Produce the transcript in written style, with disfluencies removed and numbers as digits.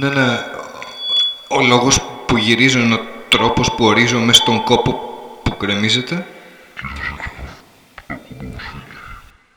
Ναι. Ο λόγος που γυρίζω είναι ο τρόπος που ορίζω μες στον κόπο που γκρεμίζεται.